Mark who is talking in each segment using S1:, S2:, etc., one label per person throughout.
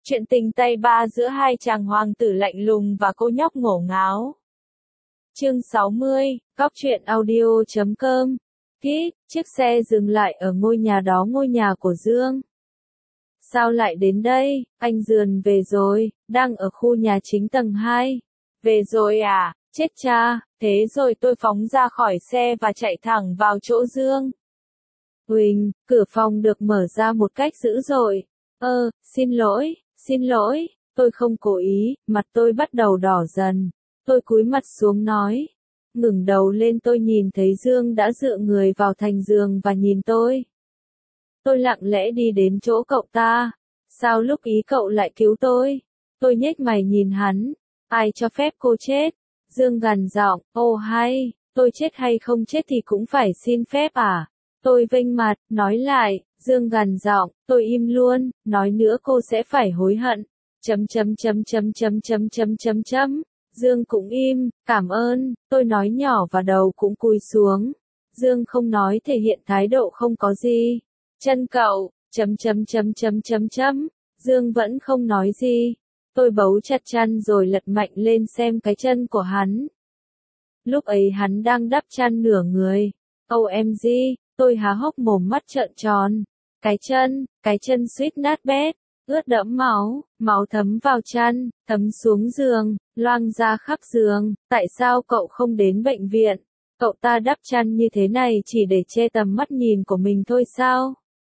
S1: Chuyện tình tay ba giữa hai chàng hoàng tử lạnh lùng và cô nhóc ngổ ngáo. Chương 60, Góc truyện audio.com. Chiếc xe dừng lại ở ngôi nhà đó, ngôi nhà của Dương. Sao lại đến đây? Anh Dườn về rồi, đang ở khu nhà chính tầng 2. Về rồi à? Chết cha, thế rồi tôi phóng ra khỏi xe và chạy thẳng vào chỗ Dương. Huỳnh, cửa phòng được mở ra một cách dữ dội. Xin lỗi, tôi không cố ý, mặt tôi bắt đầu đỏ dần. Tôi cúi mặt xuống nói. Ngẩng đầu lên tôi nhìn thấy Dương đã dựa người vào thành giường và nhìn tôi. Tôi lặng lẽ đi đến chỗ cậu ta. Sao lúc ý cậu lại cứu tôi? Tôi nhếch mày nhìn hắn. Ai cho phép cô chết? Dương gằn giọng, hay, tôi chết hay không chết thì cũng phải xin phép à? Tôi vênh mặt, nói lại, Dương gằn giọng, tôi im luôn, nói nữa cô sẽ phải hối hận. Dương cũng im, cảm ơn, tôi nói nhỏ và đầu cũng cúi xuống. Dương không nói, thể hiện thái độ không có gì. Chân cậu, Dương vẫn không nói gì. Tôi bấu chặt chăn rồi lật mạnh lên xem cái chân của hắn. Lúc ấy hắn đang đắp chăn nửa người. OMG, tôi há hốc mồm mắt trợn tròn. Cái chân suýt nát bét, ướt đẫm máu thấm vào chăn, thấm xuống giường, loang ra khắp giường. Tại sao cậu không đến bệnh viện? Cậu ta đắp chăn như thế này chỉ để che tầm mắt nhìn của mình thôi sao?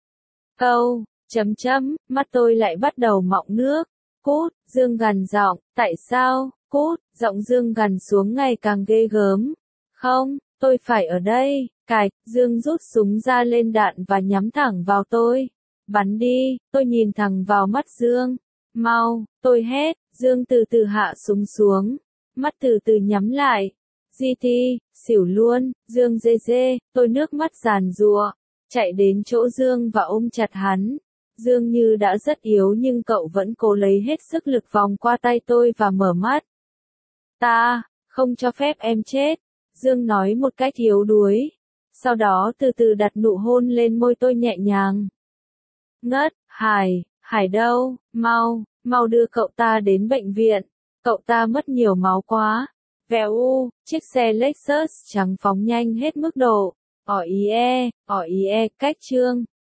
S1: Mắt tôi lại bắt đầu mọng nước. Cút, Dương gằn giọng, tại sao? Cút, giọng Dương gằn xuống ngày càng ghê gớm. Không, tôi phải ở đây. Dương rút súng ra lên đạn và nhắm thẳng vào tôi. Bắn đi, tôi nhìn thẳng vào mắt Dương. Mau, tôi hét, Dương từ từ hạ súng xuống. Mắt từ từ nhắm lại. GT, xỉu luôn, Dương dê, tôi nước mắt giàn giụa. Chạy đến chỗ Dương và ôm chặt hắn. Dương như đã rất yếu nhưng cậu vẫn cố lấy hết sức lực vòng qua tay tôi và mở mắt. Ta, không cho phép em chết. Dương nói một cách yếu đuối. Sau đó từ từ đặt nụ hôn lên môi tôi nhẹ nhàng. Ngất, Hải đâu, mau đưa cậu ta đến bệnh viện. Cậu ta mất nhiều máu quá. Vèo chiếc xe Lexus trắng phóng nhanh hết mức độ. Cách chương.